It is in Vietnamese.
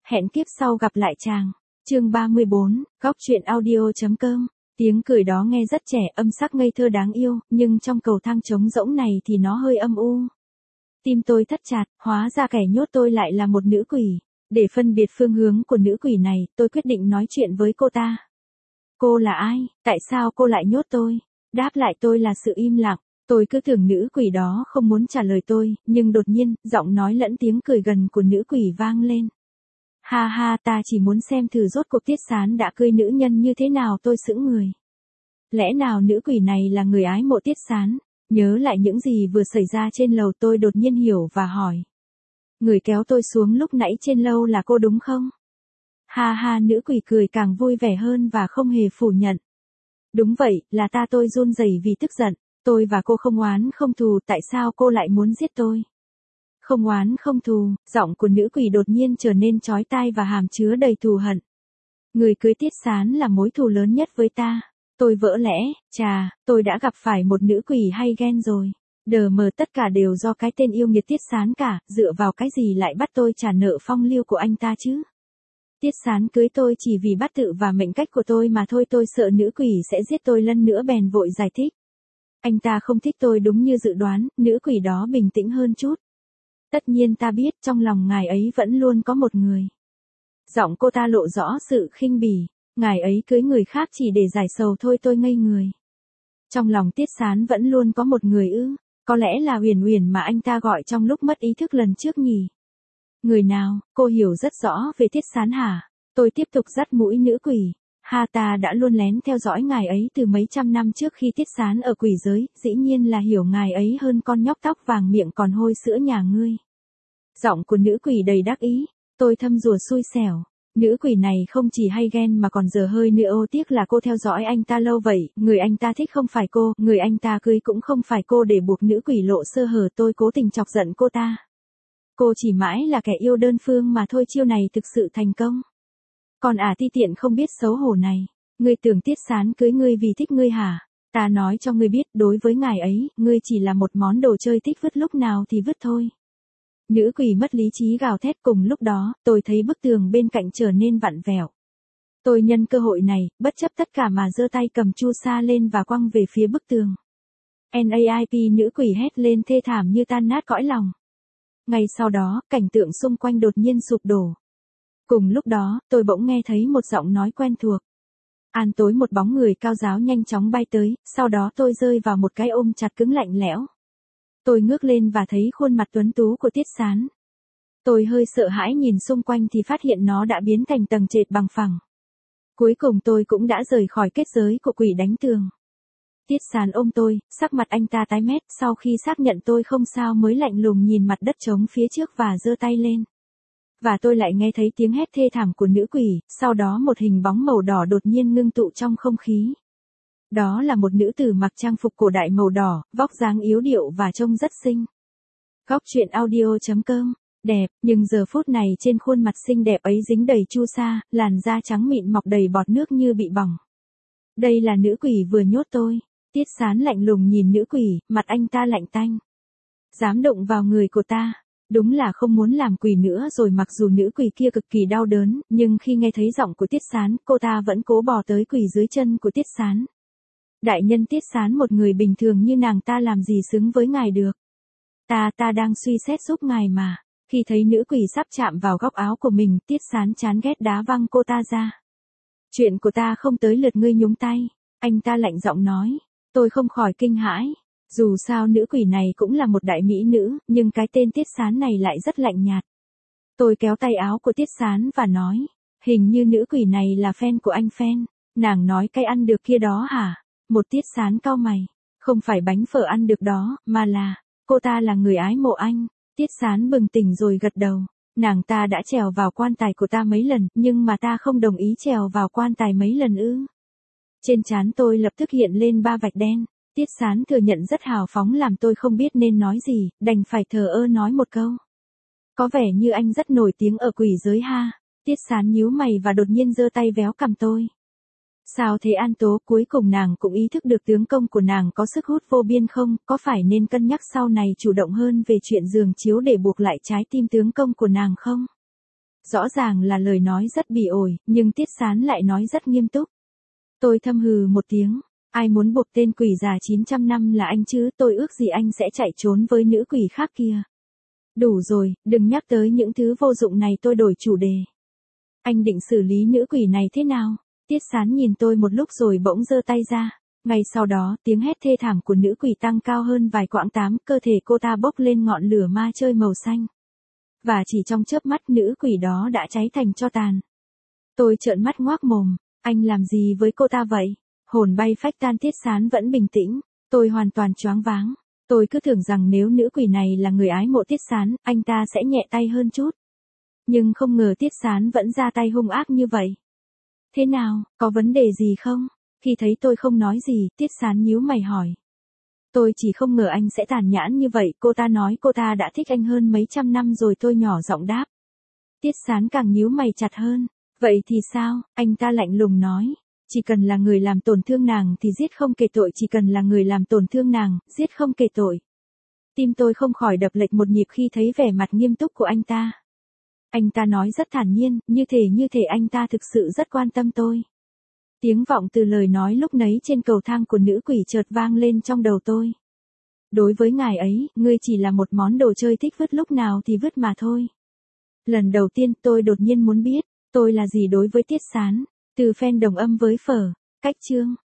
Hẹn kiếp sau gặp lại chàng. Chương 34, góc truyện audio.com. Tiếng cười đó nghe rất trẻ, âm sắc ngây thơ đáng yêu, nhưng trong cầu thang trống rỗng này thì nó hơi âm u. Tim tôi thắt chặt, hóa ra kẻ nhốt tôi lại là một nữ quỷ. Để phân biệt phương hướng của nữ quỷ này, tôi quyết định nói chuyện với cô ta. Cô là ai? Tại sao cô lại nhốt tôi? Đáp lại tôi là sự im lặng. Tôi cứ tưởng nữ quỷ đó không muốn trả lời tôi, nhưng đột nhiên, giọng nói lẫn tiếng cười gần của nữ quỷ vang lên. Ha ha, ta chỉ muốn xem thử rốt cuộc Tiết Sán đã cưới nữ nhân như thế nào. Tôi sững người. Lẽ nào nữ quỷ này là người ái mộ Tiết Sán? Nhớ lại những gì vừa xảy ra trên lầu, tôi đột nhiên hiểu và hỏi. Người kéo tôi xuống lúc nãy trên lâu là cô đúng không? Ha ha, nữ quỷ cười càng vui vẻ hơn và không hề phủ nhận. Đúng vậy, là ta. Tôi run rẩy vì tức giận. Tôi và cô không oán không thù, tại sao cô lại muốn giết tôi? Không oán không thù, giọng của nữ quỷ đột nhiên trở nên chói tai và hàm chứa đầy thù hận. Người cưới Tiết Sán là mối thù lớn nhất với ta. Tôi vỡ lẽ, chà, tôi đã gặp phải một nữ quỷ hay ghen rồi. Đờ mờ, tất cả đều do cái tên yêu nghiệt Tiết Sán cả, dựa vào cái gì lại bắt tôi trả nợ phong lưu của anh ta chứ? Tiết Sán cưới tôi chỉ vì bát tự và mệnh cách của tôi mà thôi. Tôi sợ nữ quỷ sẽ giết tôi lần nữa bèn vội giải thích. Anh ta không thích tôi đúng như dự đoán. Nữ quỷ đó bình tĩnh hơn chút. Tất nhiên ta biết trong lòng ngài ấy vẫn luôn có một người. Giọng cô ta lộ rõ sự khinh bỉ. Ngài ấy cưới người khác chỉ để giải sầu thôi. Tôi ngây người. Trong lòng Tiết Sán vẫn luôn có một người ư? Có lẽ là Uyển Uyển mà anh ta gọi trong lúc mất ý thức lần trước nhỉ? Người nào? Cô hiểu rất rõ về Tiết Sán hả? Tôi tiếp tục dắt mũi nữ quỷ. Ha, ta đã luôn lén theo dõi ngài ấy từ mấy trăm năm trước khi Tiết Sán ở quỷ giới, dĩ nhiên là hiểu ngài ấy hơn con nhóc tóc vàng miệng còn hôi sữa nhà ngươi. Giọng của nữ quỷ đầy đắc ý. Tôi thầm rủa xui xẻo. Nữ quỷ này không chỉ hay ghen mà còn dở hơi nữa. Ô, tiếc là cô theo dõi anh ta lâu vậy. Người anh ta thích không phải cô, người anh ta cưới cũng không phải cô. Để buộc nữ quỷ lộ sơ hở, tôi cố tình chọc giận cô ta. Cô chỉ mãi là kẻ yêu đơn phương mà thôi. Chiêu này thực sự thành công. Còn ti tiện không biết xấu hổ này. Ngươi tưởng Tiết Sán cưới ngươi vì thích ngươi hả? Ta nói cho ngươi biết, đối với ngài ấy, ngươi chỉ là một món đồ chơi thích vứt lúc nào thì vứt thôi. Nữ quỷ mất lý trí gào thét. Cùng lúc đó, tôi thấy bức tường bên cạnh trở nên vặn vẹo. Tôi nhân cơ hội này, bất chấp tất cả mà giơ tay cầm chu sa lên và quăng về phía bức tường. NAIP, nữ quỷ hét lên thê thảm như tan nát cõi lòng. Ngay sau đó, cảnh tượng xung quanh đột nhiên sụp đổ. Cùng lúc đó, tôi bỗng nghe thấy một giọng nói quen thuộc. An tối, một bóng người cao ráo nhanh chóng bay tới, sau đó tôi rơi vào một cái ôm chặt cứng lạnh lẽo. Tôi ngước lên và thấy khuôn mặt tuấn tú của Tiết Sán. Tôi hơi sợ hãi nhìn xung quanh thì phát hiện nó đã biến thành tầng trệt bằng phẳng. Cuối cùng tôi cũng đã rời khỏi kết giới của quỷ đánh tường. Tiết Sán ôm tôi, sắc mặt anh ta tái mét, sau khi xác nhận tôi không sao mới lạnh lùng nhìn mặt đất trống phía trước và giơ tay lên. Và tôi lại nghe thấy tiếng hét thê thảm của nữ quỷ, sau đó một hình bóng màu đỏ đột nhiên ngưng tụ trong không khí. Đó là một nữ tử mặc trang phục cổ đại màu đỏ, vóc dáng yếu điệu và trông rất xinh. Góc truyện audio.com. Đẹp, nhưng giờ phút này trên khuôn mặt xinh đẹp ấy dính đầy chu sa, làn da trắng mịn mọc đầy bọt nước như bị bỏng. Đây là nữ quỷ vừa nhốt tôi. Tiết Sán lạnh lùng nhìn nữ quỷ, mặt anh ta lạnh tanh. Dám động vào người của ta. Đúng là không muốn làm quỷ nữa rồi. Mặc dù nữ quỷ kia cực kỳ đau đớn, nhưng khi nghe thấy giọng của Tiết Sán, cô ta vẫn cố bò tới quỳ dưới chân của Tiết Sán. Đại nhân Tiết Sán, một người bình thường như nàng ta làm gì xứng với ngài được. Ta đang suy xét giúp ngài mà. Khi thấy nữ quỷ sắp chạm vào góc áo của mình, Tiết Sán chán ghét đá văng cô ta ra. Chuyện của ta không tới lượt ngươi nhúng tay. Anh ta lạnh giọng nói. Tôi không khỏi kinh hãi. Dù sao nữ quỷ này cũng là một đại mỹ nữ, nhưng cái tên Tiết Sán này lại rất lạnh nhạt. Tôi kéo tay áo của Tiết Sán và nói. Hình như nữ quỷ này là fan của anh fan. Nàng nói cái ăn được kia đó hả? Một Tiết Sán cau mày. Không phải bánh phở ăn được đó, mà là, cô ta là người ái mộ anh. Tiết Sán bừng tỉnh rồi gật đầu. Nàng ta đã trèo vào quan tài của ta mấy lần, nhưng mà ta không đồng ý trèo vào quan tài mấy lần ư? Trên trán tôi lập tức hiện lên 3 vạch đen. Tiết Sán thừa nhận rất hào phóng làm tôi không biết nên nói gì, đành phải thờ ơ nói một câu. Có vẻ như anh rất nổi tiếng ở quỷ giới ha. Tiết Sán nhíu mày và đột nhiên giơ tay véo cằm tôi. Sao thế An Tố? Cuối cùng nàng cũng ý thức được tướng công của nàng có sức hút vô biên không? Có phải nên cân nhắc sau này chủ động hơn về chuyện giường chiếu để buộc lại trái tim tướng công của nàng không? Rõ ràng là lời nói rất bỉ ổi, nhưng Tiết Sán lại nói rất nghiêm túc. Tôi thầm hừ một tiếng, ai muốn buộc tên quỷ già 900 năm là anh chứ, tôi ước gì anh sẽ chạy trốn với nữ quỷ khác kia. Đủ rồi, đừng nhắc tới những thứ vô dụng này, tôi đổi chủ đề. Anh định xử lý nữ quỷ này thế nào? Tiết Sán nhìn tôi một lúc rồi bỗng giơ tay ra. Ngay sau đó, tiếng hét thê thảm của nữ quỷ tăng cao hơn vài quãng 8, cơ thể cô ta bốc lên ngọn lửa ma chơi màu xanh. Và chỉ trong chớp mắt nữ quỷ đó đã cháy thành tro tàn. Tôi trợn mắt ngoác mồm, anh làm gì với cô ta vậy? Hồn bay phách tan. Tiết Sán vẫn bình tĩnh, tôi hoàn toàn choáng váng. Tôi cứ tưởng rằng nếu nữ quỷ này là người ái mộ Tiết Sán, anh ta sẽ nhẹ tay hơn chút. Nhưng không ngờ Tiết Sán vẫn ra tay hung ác như vậy. Thế nào, có vấn đề gì không? Khi thấy tôi không nói gì, Tiết Sán nhíu mày hỏi. Tôi chỉ không ngờ anh sẽ tàn nhẫn như vậy, cô ta nói cô ta đã thích anh hơn mấy trăm năm rồi, tôi nhỏ giọng đáp. Tiết Sán càng nhíu mày chặt hơn. Vậy thì sao? Anh ta lạnh lùng nói. Chỉ cần là người làm tổn thương nàng thì giết không kể tội, chỉ cần là người làm tổn thương nàng, giết không kể tội. Tim tôi không khỏi đập lệch một nhịp khi thấy vẻ mặt nghiêm túc của anh ta. Anh ta nói rất thản nhiên, như thể anh ta thực sự rất quan tâm tôi. Tiếng vọng từ lời nói lúc nấy trên cầu thang của nữ quỷ chợt vang lên trong đầu tôi. Đối với ngài ấy, ngươi chỉ là một món đồ chơi thích vứt lúc nào thì vứt mà thôi. Lần đầu tiên tôi đột nhiên muốn biết, tôi là gì đối với Tiết Sán. Từ fan đồng âm với phở, cách chương.